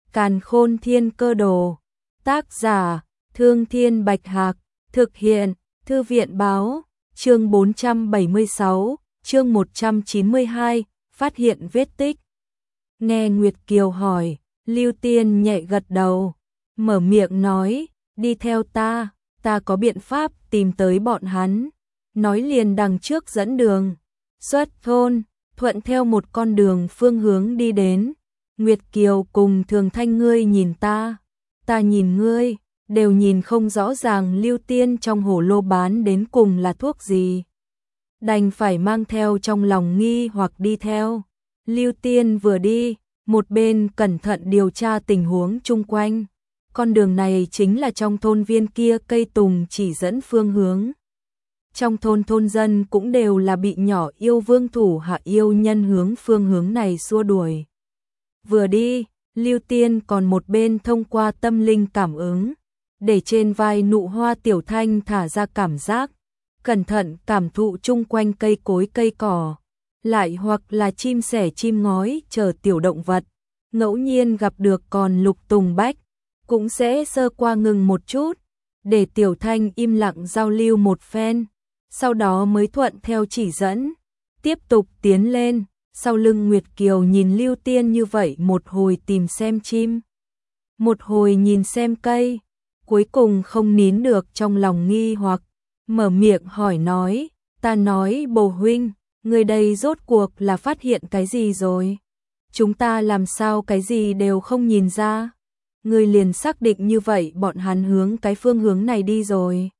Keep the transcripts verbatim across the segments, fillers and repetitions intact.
Càn Khôn Thiên Cơ Đồ. Tác giả: Thương Thiên Bạch Hạc. Thực hiện: Thư viện Báo. Chương bốn trăm bảy mươi sáu, chương một trăm chín mươi hai, phát hiện vết tích. Nghe Nguyệt Kiều hỏi, Lưu Tiên nhẹ gật đầu, mở miệng nói, đi theo ta, ta có biện pháp tìm tới bọn hắn. Nói liền đằng trước dẫn đường. Xuất thôn, thuận theo một con đường phương hướng đi đến. Nguyệt Kiều cùng Thường Thanh ngươi nhìn ta, ta nhìn ngươi, đều nhìn không rõ ràng Lưu Tiên trong hổ lô bán đến cùng là thuốc gì. Đành phải mang theo trong lòng nghi hoặc đi theo. Lưu Tiên vừa đi, một bên cẩn thận điều tra tình huống chung quanh. Con đường này chính là trong thôn viên kia cây tùng chỉ dẫn phương hướng. Trong thôn thôn dân cũng đều là bị nhỏ yêu vương thủ hạ yêu nhân hướng phương hướng này xua đuổi. Vừa đi, Lưu Tiên còn một bên thông qua tâm linh cảm ứng, để trên vai Nụ Hoa Tiểu Thanh thả ra cảm giác, cẩn thận cảm thụ chung quanh cây cối cây cỏ, lại hoặc là chim sẻ chim ngói chờ tiểu động vật, ngẫu nhiên gặp được còn lục tùng bách, cũng sẽ sơ qua ngừng một chút, để Tiểu Thanh im lặng giao lưu một phen, sau đó mới thuận theo chỉ dẫn, tiếp tục tiến lên. Sau lưng Nguyệt Kiều nhìn Lưu Tiên như vậy một hồi tìm xem chim, một hồi nhìn xem cây, cuối cùng không nín được trong lòng nghi hoặc, mở miệng hỏi nói, ta nói bồ huynh, người đây rốt cuộc là phát hiện cái gì rồi? Chúng ta làm sao cái gì đều không nhìn ra? Người liền xác định như vậy bọn hắn hướng cái phương hướng này đi rồi.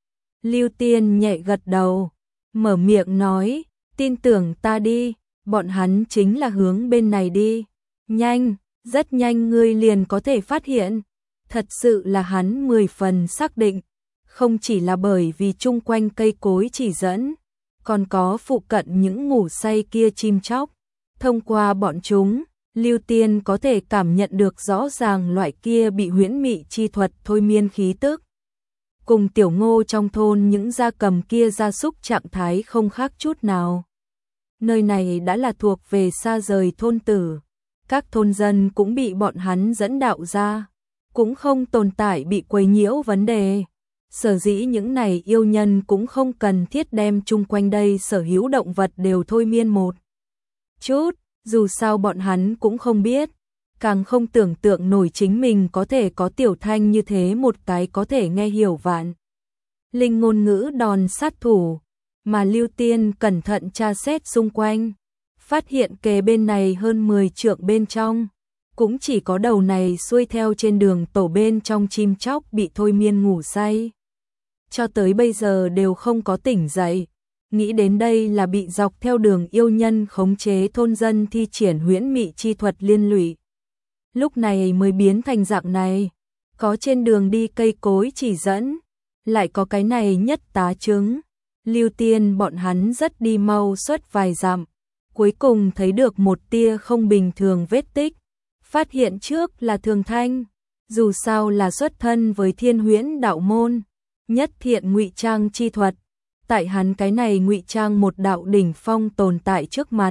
Lưu Tiên nhẹ gật đầu, mở miệng nói, tin tưởng ta đi. Bọn hắn chính là hướng bên này đi. Nhanh, rất nhanh ngươi liền có thể phát hiện. Thật sự là hắn mười phần xác định. Không chỉ là bởi vì chung quanh cây cối chỉ dẫn, còn có phụ cận những ngủ say kia chim chóc. Thông qua bọn chúng, Lưu Tiên có thể cảm nhận được rõ ràng loại kia bị huyễn mị chi thuật thôi miên khí tức. Cùng Tiểu Ngô trong thôn những gia cầm kia gia súc trạng thái không khác chút nào. Nơi này đã là thuộc về xa rời thôn tử, các thôn dân cũng bị bọn hắn dẫn đạo ra, cũng không tồn tại bị quấy nhiễu vấn đề. Sở dĩ những này yêu nhân cũng không cần thiết đem chung quanh đây sở hữu động vật đều thôi miên một chút, dù sao bọn hắn cũng không biết, càng không tưởng tượng nổi chính mình có thể có Tiểu Thanh như thế một cái có thể nghe hiểu vạn linh ngôn ngữ đòn sát thủ. Mà Lưu Tiên cẩn thận tra xét xung quanh, phát hiện kề bên này hơn mười trượng bên trong, cũng chỉ có đầu này xuôi theo trên đường tổ bên trong chim chóc bị thôi miên ngủ say. Cho tới bây giờ đều không có tỉnh dậy, nghĩ đến đây là bị dọc theo đường yêu nhân khống chế thôn dân thi triển huyễn mị chi thuật liên lụy. Lúc này mới biến thành dạng này, có trên đường đi cây cối chỉ dẫn, lại có cái này nhất tá chứng. Lưu Tiên bọn hắn rất đi mau suốt vài dặm, cuối cùng thấy được một tia không bình thường vết tích, phát hiện trước là Thường Thanh, dù sao là xuất thân với Thiên Huyễn đạo môn, nhất thiện ngụy trang chi thuật, tại hắn cái này ngụy trang một đạo đỉnh phong tồn tại trước mặt.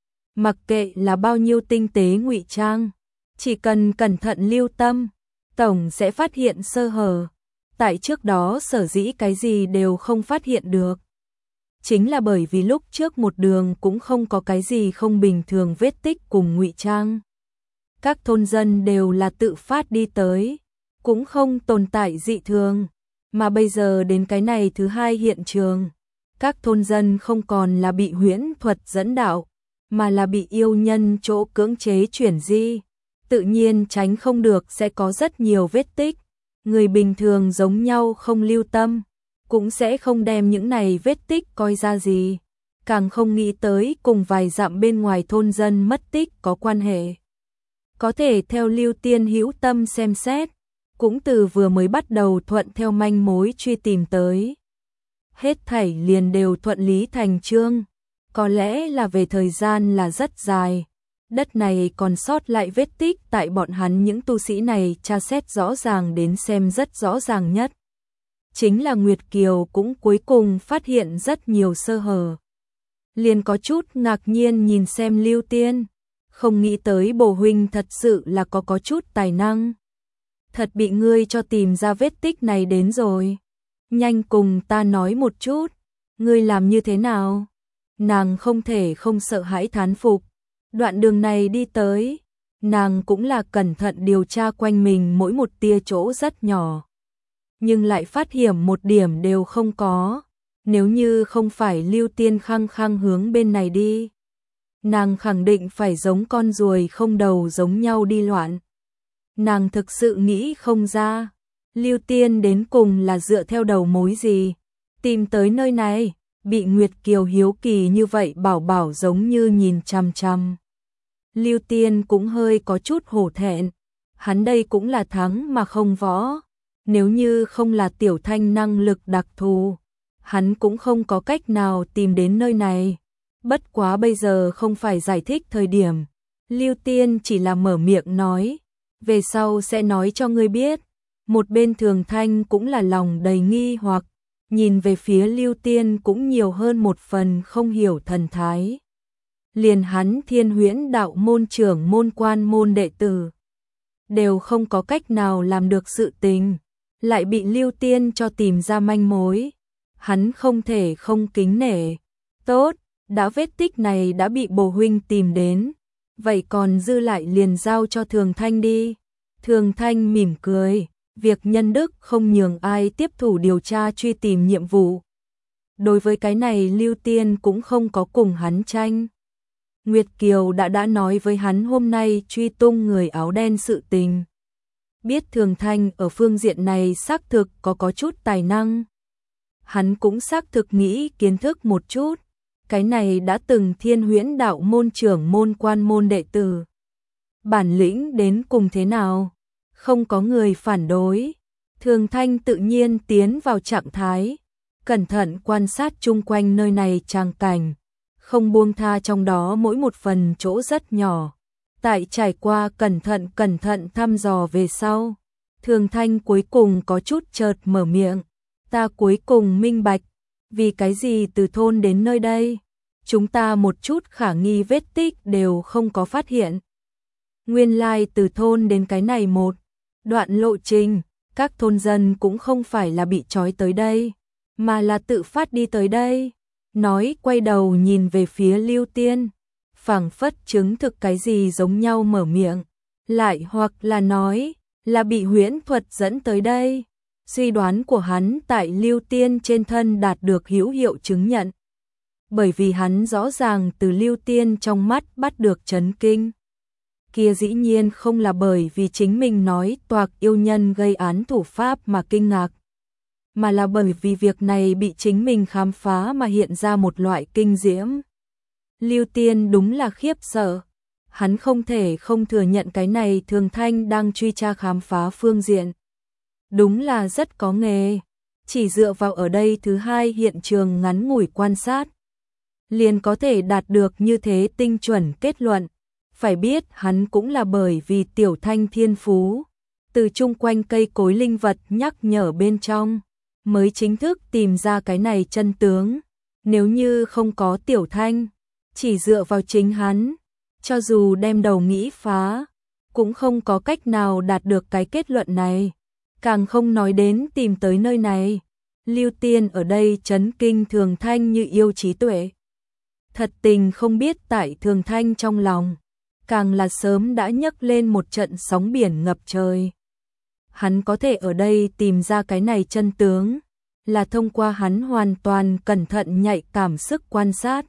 Mặc kệ là bao nhiêu tinh tế ngụy trang, chỉ cần cẩn thận lưu tâm, tổng sẽ phát hiện sơ hở. Tại trước đó sở dĩ cái gì đều không phát hiện được. Chính là bởi vì lúc trước một đường cũng không có cái gì không bình thường vết tích cùng ngụy trang. Các thôn dân đều là tự phát đi tới, cũng không tồn tại dị thường. Mà bây giờ đến cái này thứ hai hiện trường, các thôn dân không còn là bị huyễn thuật dẫn đạo, mà là bị yêu nhân chỗ cưỡng chế chuyển di. Tự nhiên tránh không được sẽ có rất nhiều vết tích. Người bình thường giống nhau không lưu tâm, cũng sẽ không đem những này vết tích coi ra gì, càng không nghĩ tới cùng vài dặm bên ngoài thôn dân mất tích có quan hệ. Có thể theo Lưu Tiên hữu tâm xem xét, cũng từ vừa mới bắt đầu thuận theo manh mối truy tìm tới. Hết thảy liền đều thuận lý thành chương, có lẽ là về thời gian là rất dài. Đất này còn sót lại vết tích tại bọn hắn những tu sĩ này tra xét rõ ràng đến xem rất rõ ràng nhất. Chính là Nguyệt Kiều cũng cuối cùng phát hiện rất nhiều sơ hở. Liền có chút ngạc nhiên nhìn xem Lưu Tiên, không nghĩ tới Bồ huynh thật sự là có có chút tài năng. Thật bị ngươi cho tìm ra vết tích này đến rồi. Nhanh cùng ta nói một chút, ngươi làm như thế nào? Nàng không thể không sợ hãi thán phục. Đoạn đường này đi tới, nàng cũng là cẩn thận điều tra quanh mình mỗi một tia chỗ rất nhỏ. Nhưng lại phát hiện một điểm đều không có. Nếu như không phải Lưu Tiên khăng khăng hướng bên này đi, nàng khẳng định phải giống con ruồi không đầu giống nhau đi loạn. Nàng thực sự nghĩ không ra, Lưu Tiên đến cùng là dựa theo đầu mối gì tìm tới nơi này, bị Nguyệt Kiều hiếu kỳ như vậy bảo bảo giống như nhìn chằm chằm. Lưu Tiên cũng hơi có chút hổ thẹn, hắn đây cũng là thắng mà không võ, nếu như không là Tiểu Thanh năng lực đặc thù, hắn cũng không có cách nào tìm đến nơi này. Bất quá bây giờ không phải giải thích thời điểm, Lưu Tiên chỉ là mở miệng nói, về sau sẽ nói cho ngươi biết. Một bên Thường Thanh cũng là lòng đầy nghi hoặc, nhìn về phía Lưu Tiên cũng nhiều hơn một phần không hiểu thần thái. Liền hắn Thiên Huyễn đạo môn trưởng môn quan môn đệ tử, đều không có cách nào làm được sự tình, lại bị Lưu Tiên cho tìm ra manh mối. Hắn không thể không kính nể. Tốt, đã vết tích này đã bị Bồ huynh tìm đến, vậy còn dư lại liền giao cho Thường Thanh đi. Thường Thanh mỉm cười, việc nhân đức không nhường ai tiếp thủ điều tra truy tìm nhiệm vụ. Đối với cái này Lưu Tiên cũng không có cùng hắn tranh. Nguyệt Kiều đã đã nói với hắn hôm nay truy tung người áo đen sự tình. Biết Thường Thanh ở phương diện này xác thực có có chút tài năng. Hắn cũng xác thực nghĩ kiến thức một chút. Cái này đã từng Thiên Huyễn đạo môn trưởng môn quan môn đệ tử. Bản lĩnh đến cùng thế nào? Không có người phản đối. Thường Thanh tự nhiên tiến vào trạng thái, cẩn thận quan sát chung quanh nơi này tràng cảnh, không buông tha trong đó mỗi một phần chỗ rất nhỏ. Tại trải qua cẩn thận cẩn thận thăm dò về sau, Thường Thanh cuối cùng có chút chợt mở miệng, ta cuối cùng minh bạch, vì cái gì từ thôn đến nơi đây, chúng ta một chút khả nghi vết tích đều không có phát hiện. Nguyên lai từ thôn đến cái này một đoạn lộ trình, các thôn dân cũng không phải là bị trói tới đây, mà là tự phát đi tới đây. Nói quay đầu nhìn về phía Lưu Tiên, phảng phất chứng thực cái gì giống nhau mở miệng, lại hoặc là nói là bị huyễn thuật dẫn tới đây. Suy đoán của hắn tại Lưu Tiên trên thân đạt được hữu hiệu chứng nhận, bởi vì hắn rõ ràng từ Lưu Tiên trong mắt bắt được chấn kinh. Kia dĩ nhiên không là bởi vì chính mình nói toạc yêu nhân gây án thủ pháp mà kinh ngạc, mà là bởi vì việc này bị chính mình khám phá mà hiện ra một loại kinh diễm. Lưu Tiên đúng là khiếp sợ, hắn không thể không thừa nhận cái này Thường Thanh đang truy tra khám phá phương diện. Đúng là rất có nghề, chỉ dựa vào ở đây thứ hai hiện trường ngắn ngủi quan sát, liền có thể đạt được như thế tinh chuẩn kết luận. Phải biết hắn cũng là bởi vì Tiểu Thanh thiên phú, từ chung quanh cây cối linh vật nhắc nhở bên trong, mới chính thức tìm ra cái này chân tướng. Nếu như không có Tiểu Thanh, chỉ dựa vào chính hắn, cho dù đem đầu nghĩ phá, cũng không có cách nào đạt được cái kết luận này, càng không nói đến tìm tới nơi này. Lưu Tiên ở đây chấn kinh Thường Thanh như yêu trí tuệ. Thật tình không biết tại Thường Thanh trong lòng, càng là sớm đã nhấc lên một trận sóng biển ngập trời. Hắn có thể ở đây tìm ra cái này chân tướng, là thông qua hắn hoàn toàn cẩn thận nhạy cảm sức quan sát.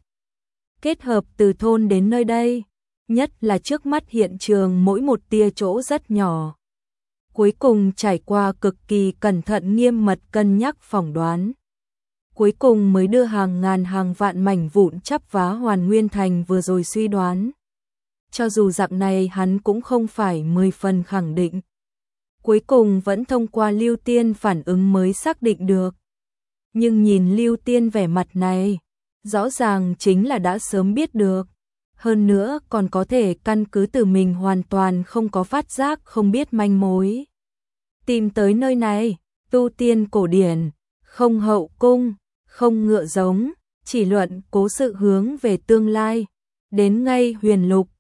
Kết hợp từ thôn đến nơi đây, nhất là trước mắt hiện trường mỗi một tia chỗ rất nhỏ. Cuối cùng trải qua cực kỳ cẩn thận nghiêm mật cân nhắc phỏng đoán. Cuối cùng mới đưa hàng ngàn hàng vạn mảnh vụn chắp vá hoàn nguyên thành vừa rồi suy đoán. Cho dù dạng này hắn cũng không phải mười phần khẳng định. Cuối cùng vẫn thông qua Lưu Tiên phản ứng mới xác định được. Nhưng nhìn Lưu Tiên vẻ mặt này, rõ ràng chính là đã sớm biết được. Hơn nữa còn có thể căn cứ từ mình hoàn toàn không có phát giác không biết manh mối. Tìm tới nơi này, tu tiên cổ điển, không hậu cung, không ngựa giống, chỉ luận cố sự hướng về tương lai. Đến ngay huyền lục,